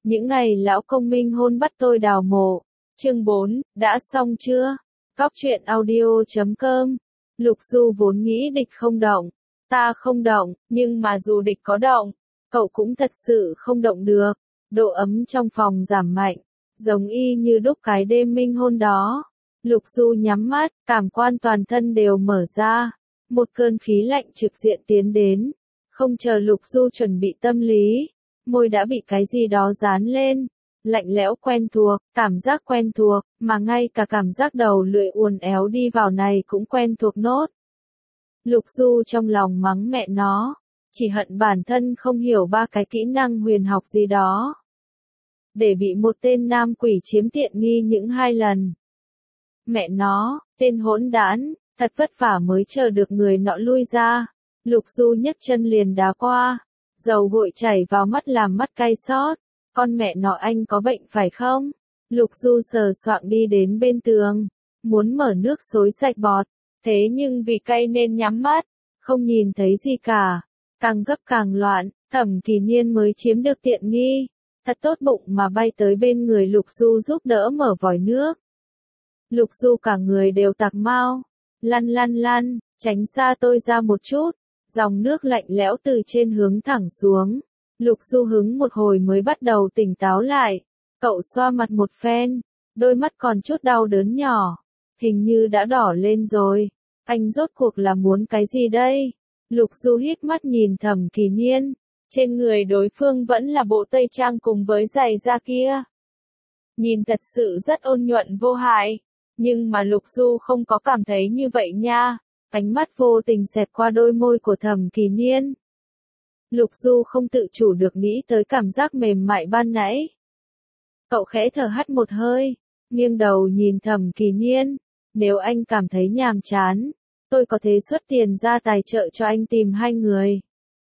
Những ngày lão công minh hôn bắt tôi đào mộ. Chương 4, đã xong chưa? Cóc truyện audio.com. Lục Du vốn nghĩ địch không động. Ta không động, nhưng mà dù địch có động, cậu cũng thật sự không động được. Độ ấm trong phòng giảm mạnh, giống y như đúc cái đêm minh hôn đó. Lục Du nhắm mắt, cảm quan toàn thân đều mở ra. Một cơn khí lạnh trực diện tiến đến. Không chờ Lục Du chuẩn bị tâm lý, môi đã bị cái gì đó dán lên. Lạnh lẽo quen thuộc, cảm giác quen thuộc, mà ngay cả cảm giác đầu lưỡi uốn éo đi vào này cũng quen thuộc nốt. Lục Du trong lòng mắng mẹ nó, chỉ hận bản thân không hiểu ba cái kỹ năng huyền học gì đó. Để bị một tên nam quỷ chiếm tiện nghi những 2 lần. Mẹ nó, tên hỗn đản, thật vất vả mới chờ được người nọ lui ra. Lục Du nhấc chân liền đá qua, dầu gội chảy vào mắt làm mắt cay xót. Con mẹ nó anh có bệnh phải không? Lục Du sờ soạng đi đến bên tường, muốn mở nước xối sạch bọt, thế nhưng vì cay nên nhắm mắt, không nhìn thấy gì cả. Càng gấp càng loạn, Thẩm Kỳ Niên mới chiếm được tiện nghi. Thật tốt bụng mà bay tới bên người Lục Du giúp đỡ mở vòi nước. Lục Du cả người đều tạc mau. Lăn lăn lăn, tránh xa tôi ra một chút. Dòng nước lạnh lẽo từ trên hướng thẳng xuống. Lục Du hứng một hồi mới bắt đầu tỉnh táo lại. Cậu xoa mặt một phen, đôi mắt còn chút đau đớn nhỏ. Hình như đã đỏ lên rồi. Anh rốt cuộc là muốn cái gì đây? Lục Du hít mắt nhìn Thẩm Kỳ Niên. Trên người đối phương vẫn là bộ tây trang cùng với giày da kia. Nhìn thật sự rất ôn nhuận vô hại. Nhưng mà Lục Du không có cảm thấy như vậy nha. Ánh mắt vô tình xẹt qua đôi môi của Thẩm Kỳ Niên. Lục Du không tự chủ được nghĩ tới cảm giác mềm mại ban nãy. Cậu khẽ thở hắt một hơi, nghiêng đầu nhìn Thẩm Kỳ Niên. Nếu anh cảm thấy nhàm chán, tôi có thể xuất tiền ra tài trợ cho anh tìm 2 người.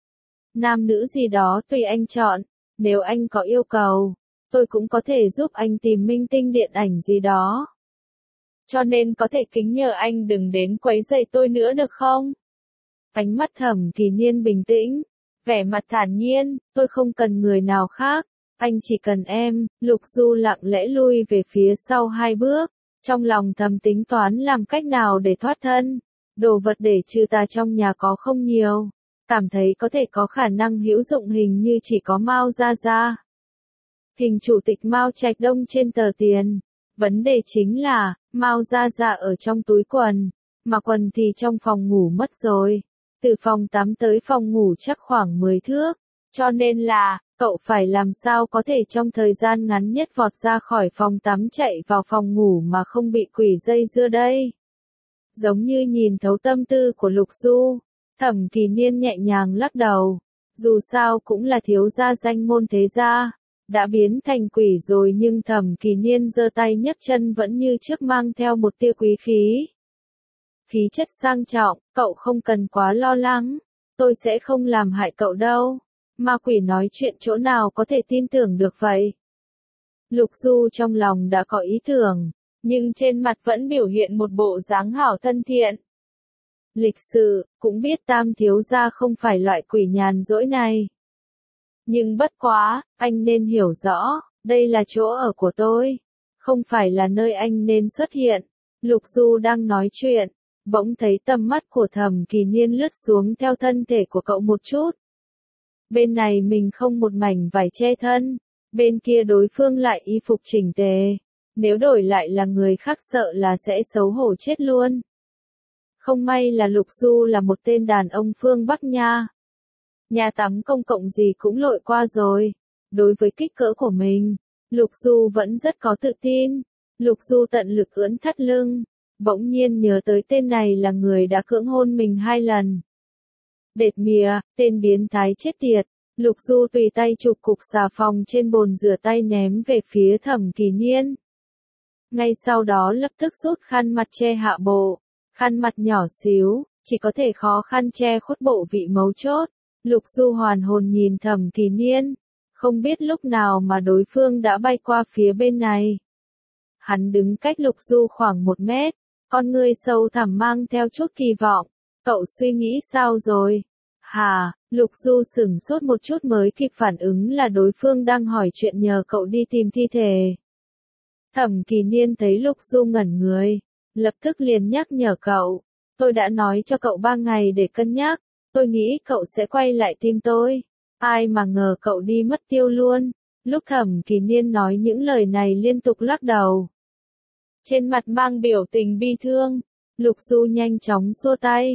Nam nữ gì đó tùy anh chọn, nếu anh có yêu cầu, tôi cũng có thể giúp anh tìm minh tinh điện ảnh gì đó. Cho nên có thể kính nhờ anh đừng đến quấy rầy tôi nữa được không? Ánh mắt Thẩm Kỳ Niên bình tĩnh, vẻ mặt thản nhiên, tôi không cần người nào khác, anh chỉ cần em. Lục Du lặng lẽ lui về phía sau 2 bước, trong lòng thầm tính toán làm cách nào để thoát thân. Đồ vật để trừ tà trong nhà có không nhiều, cảm thấy có thể có khả năng hữu dụng hình như chỉ có Mao Gia Gia. Hình chủ tịch Mao Trạch Đông trên tờ tiền. Vấn đề chính là, Mao Gia Gia ở trong túi quần, mà quần thì trong phòng ngủ mất rồi. Từ phòng tắm tới phòng ngủ chắc khoảng 10 thước, cho nên là, cậu phải làm sao có thể trong thời gian ngắn nhất vọt ra khỏi phòng tắm chạy vào phòng ngủ mà không bị quỷ dây dưa đây. Giống như nhìn thấu tâm tư của Lục Du, Thẩm Kỳ Niên nhẹ nhàng lắc đầu, dù sao cũng là thiếu gia danh môn thế gia, đã biến thành quỷ rồi nhưng Thẩm Kỳ Niên giơ tay nhấc chân vẫn như trước mang theo một tia quý khí. Khí chất sang trọng, cậu không cần quá lo lắng, tôi sẽ không làm hại cậu đâu. Ma quỷ nói chuyện chỗ nào có thể tin tưởng được vậy? Lục Du trong lòng đã có ý tưởng, nhưng trên mặt vẫn biểu hiện một bộ dáng hảo thân thiện. Lịch sự, cũng biết Tam thiếu gia không phải loại quỷ nhàn rỗi này. Nhưng bất quá, anh nên hiểu rõ, đây là chỗ ở của tôi, không phải là nơi anh nên xuất hiện. Lục Du đang nói chuyện, bỗng thấy tầm mắt của Thẩm Kỳ Niên lướt xuống theo thân thể của cậu một chút. Bên này mình không một mảnh vải che thân, bên kia đối phương lại y phục chỉnh tề. Nếu đổi lại là người khác sợ là sẽ xấu hổ chết luôn. Không may là Lục Du là một tên đàn ông phương Bắc nha. Nhà tắm công cộng gì cũng lội qua rồi. Đối với kích cỡ của mình, Lục Du vẫn rất có tự tin. Lục Du tận lực ưỡn thắt lưng, bỗng nhiên nhớ tới tên này là người đã cưỡng hôn mình 2 lần. Đệt mìa, tên biến thái chết tiệt. Lục Du tùy tay chụp cục xà phòng trên bồn rửa tay ném về phía Thẩm Kỳ Niên. Ngay sau đó lập tức rút khăn mặt che hạ bộ. Khăn mặt nhỏ xíu, chỉ có thể khó khăn che khuất bộ vị mấu chốt. Lục Du hoàn hồn nhìn Thẩm Kỳ Niên, không biết lúc nào mà đối phương đã bay qua phía bên này. Hắn đứng cách Lục Du khoảng 1 mét, con ngươi sâu thẳm mang theo chút kỳ vọng. Cậu suy nghĩ sao rồi? Hà, Lục Du sửng sốt một chút mới kịp phản ứng là đối phương đang hỏi chuyện nhờ cậu đi tìm thi thể. Thẩm Kỳ Niên thấy Lục Du ngẩn người, lập tức liền nhắc nhở cậu. Tôi đã nói cho cậu 3 ngày để cân nhắc, tôi nghĩ cậu sẽ quay lại tìm tôi. Ai mà ngờ cậu đi mất tiêu luôn. Lúc Thẩm Kỳ Niên nói những lời này liên tục lắc đầu. Trên mặt mang biểu tình bi thương, Lục Du nhanh chóng xua tay.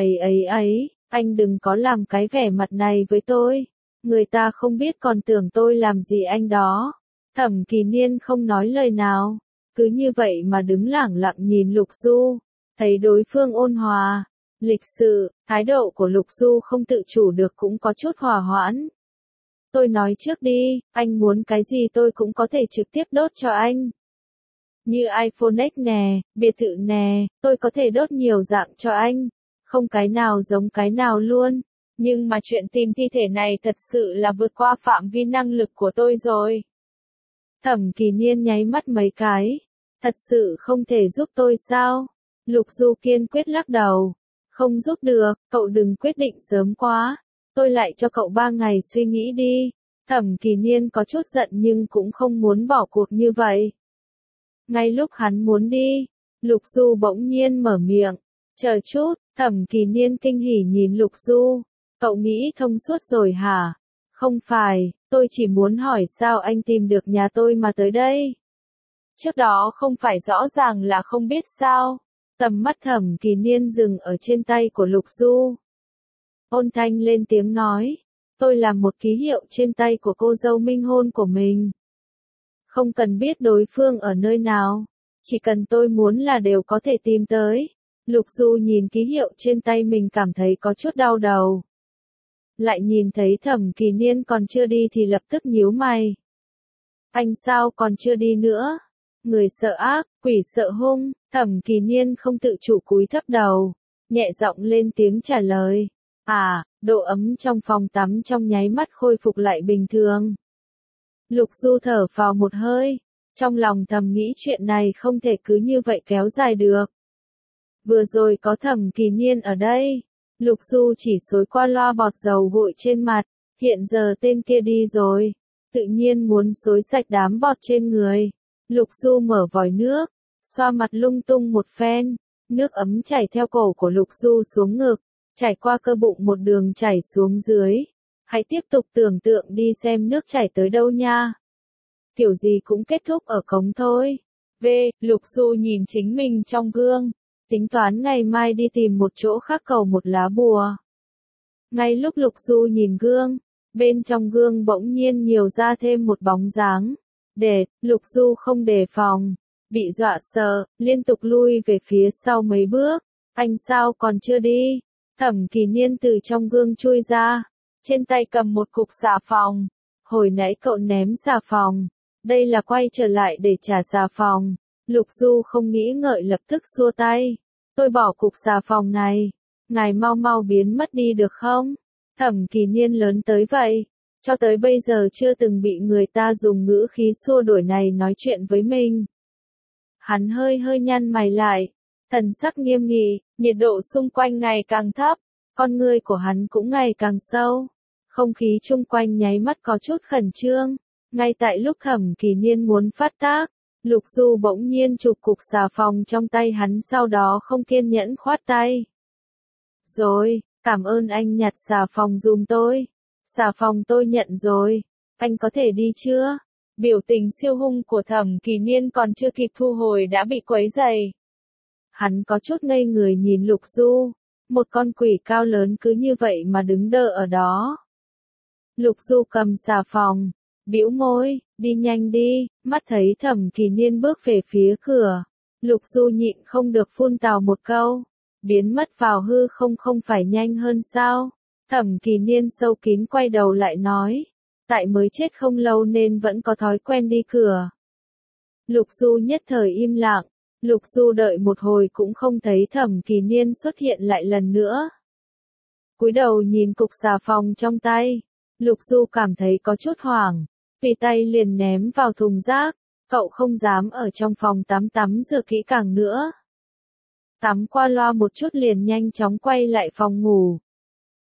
Ấy, anh đừng có làm cái vẻ mặt này với tôi. Người ta không biết còn tưởng tôi làm gì anh đó. Thẩm Kỳ Niên không nói lời nào, cứ như vậy mà đứng lẳng lặng nhìn Lục Du. Thấy đối phương ôn hòa, lịch sự, thái độ của Lục Du không tự chủ được cũng có chút hòa hoãn. Tôi nói trước đi, anh muốn cái gì tôi cũng có thể trực tiếp đốt cho anh. Như iPhone X nè, biệt thự nè, tôi có thể đốt nhiều dạng cho anh. Không cái nào giống cái nào luôn. Nhưng mà chuyện tìm thi thể này thật sự là vượt qua phạm vi năng lực của tôi rồi. Thẩm Kỳ Niên nháy mắt mấy cái. Thật sự không thể giúp tôi sao? Lục Du kiên quyết lắc đầu. Không giúp được, cậu đừng quyết định sớm quá. Tôi lại cho cậu 3 ngày suy nghĩ đi. Thẩm Kỳ Niên có chút giận nhưng cũng không muốn bỏ cuộc như vậy. Ngay lúc hắn muốn đi, Lục Du bỗng nhiên mở miệng. Chờ chút, Thẩm Kỳ Niên kinh hỉ nhìn Lục Du. Cậu nghĩ thông suốt rồi hả? Không phải, tôi chỉ muốn hỏi sao anh tìm được nhà tôi mà tới đây. Trước đó không phải rõ ràng là không biết sao. Tầm mắt Thẩm Kỳ Niên dừng ở trên tay của Lục Du. Ôn thanh lên tiếng nói. Tôi làm một ký hiệu trên tay của cô dâu minh hôn của mình. Không cần biết đối phương ở nơi nào. Chỉ cần tôi muốn là đều có thể tìm tới. Lục Du nhìn ký hiệu trên tay mình cảm thấy có chút đau đầu. Lại nhìn thấy Thẩm Kỳ Niên còn chưa đi thì lập tức nhíu mày. Anh sao còn chưa đi nữa? Người sợ ác, quỷ sợ hung, Thẩm Kỳ Niên không tự chủ cúi thấp đầu, nhẹ giọng lên tiếng trả lời. Độ ấm trong phòng tắm trong nháy mắt khôi phục lại bình thường. Lục Du thở phào một hơi, trong lòng thầm nghĩ chuyện này không thể cứ như vậy kéo dài được. Vừa rồi có Thẩm Kỳ Niên ở đây, Lục Du chỉ xối qua loa bọt dầu gội trên mặt, hiện giờ tên kia đi rồi, tự nhiên muốn xối sạch đám bọt trên người. Lục Du mở vòi nước, xoa mặt lung tung một phen, nước ấm chảy theo cổ của Lục Du xuống ngực, chảy qua cơ bụng một đường chảy xuống dưới. Hãy tiếp tục tưởng tượng đi xem nước chảy tới đâu nha. Kiểu gì cũng kết thúc ở cống thôi. Lục Du nhìn chính mình trong gương, tính toán ngày mai đi tìm một chỗ khác cầu một lá bùa. Ngay lúc Lục Du nhìn gương, bên trong gương bỗng nhiên nhiều ra thêm một bóng dáng. Lục Du không đề phòng, bị dọa sợ, liên tục lui về phía sau mấy bước. Anh sao còn chưa đi? Thẩm Kỳ Niên từ trong gương chui ra, trên tay cầm một cục xà phòng. Hồi nãy cậu ném xà phòng, đây là quay trở lại để trả xà phòng. Lục Du không nghĩ ngợi lập tức xua tay. Tôi bỏ cục xà phòng này, ngài mau mau biến mất đi được không? Thẩm Kỳ Niên lớn tới vậy, cho tới bây giờ chưa từng bị người ta dùng ngữ khí xua đuổi này nói chuyện với mình. Hắn hơi nhăn mày lại, thần sắc nghiêm nghị, nhiệt độ xung quanh ngày càng thấp, con ngươi của hắn cũng ngày càng sâu. Không khí chung quanh nháy mắt có chút khẩn trương. Ngay tại lúc Thẩm Kỳ Niên muốn phát tác, Lục Du bỗng nhiên chụp cục xà phòng trong tay hắn, sau đó không kiên nhẫn khoát tay. Rồi, cảm ơn anh nhặt xà phòng giùm tôi. Xà phòng tôi nhận rồi, anh có thể đi chưa? Biểu tình siêu hung của Thẩm Kỳ Niên còn chưa kịp thu hồi đã bị quấy rầy. Hắn có chút ngây người nhìn Lục Du, một con quỷ cao lớn cứ như vậy mà đứng đơ ở đó. Lục Du cầm xà phòng, bĩu môi, đi nhanh đi. Mắt thấy Thẩm Kỳ Niên bước về phía cửa, Lục Du nhịn không được phun tào một câu, biến mất vào hư không phải nhanh hơn sao? Thẩm Kỳ Niên sâu kín quay đầu lại nói, tại mới chết không lâu nên vẫn có thói quen đi cửa. Lục Du nhất thời im lặng, Lục Du đợi một hồi cũng không thấy Thẩm Kỳ Niên xuất hiện lại lần nữa. Cúi đầu nhìn cục xà phòng trong tay, Lục Du cảm thấy có chút hoảng, tùy tay liền ném vào thùng rác. Cậu không dám ở trong phòng tắm rửa kỹ càng nữa. Tắm qua loa một chút liền nhanh chóng quay lại phòng ngủ.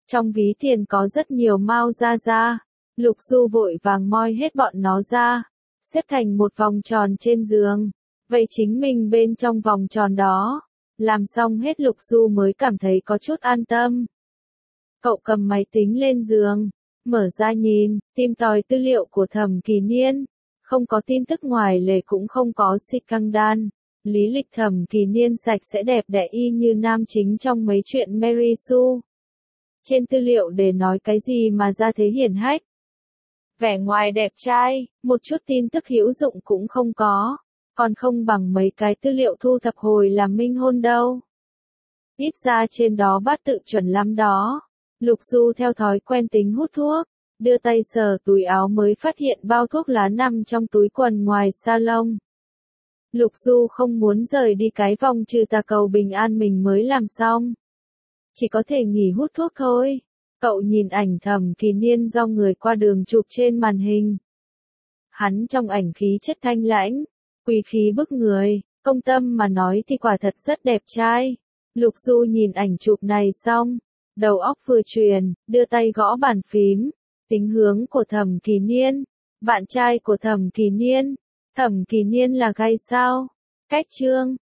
Trong ví tiền có rất nhiều mao ra ra. Lục Du vội vàng moi hết bọn nó ra, xếp thành một vòng tròn trên giường, vây chính mình bên trong vòng tròn đó. Làm xong hết Lục Du mới cảm thấy có chút an tâm. Cậu cầm máy tính lên giường, mở ra nhìn, tìm tòi tư liệu của Thẩm Kỳ Niên. Không có tin tức ngoài lề cũng không có scandal. Lý lịch Thẩm Kỳ Niên sạch sẽ đẹp đẽ y như nam chính trong mấy chuyện Mary Sue. Trên tư liệu để nói cái gì mà ra thế hiển hách. Vẻ ngoài đẹp trai, một chút tin tức hữu dụng cũng không có. Còn không bằng mấy cái tư liệu thu thập hồi làm minh hôn đâu. Ít ra trên đó bát tự chuẩn lắm đó. Lục Du theo thói quen tính hút thuốc, đưa tay sờ túi áo mới phát hiện bao thuốc lá nằm trong túi quần ngoài salon. Lục Du không muốn rời đi cái vòng trừ tà cầu bình an mình mới làm xong. Chỉ có thể nghỉ hút thuốc thôi. Cậu nhìn ảnh Thẩm Kỳ Niên do người qua đường chụp trên màn hình. Hắn trong ảnh khí chất thanh lãnh, quý khí bức người, công tâm mà nói thì quả thật rất đẹp trai. Lục Du nhìn ảnh chụp này xong, đầu óc vừa chuyển, đưa tay gõ bàn phím, tính hướng của Thẩm Kỳ Niên, bạn trai của Thẩm Kỳ Niên. Thẩm Kỳ Niên là gay sao? Cách chương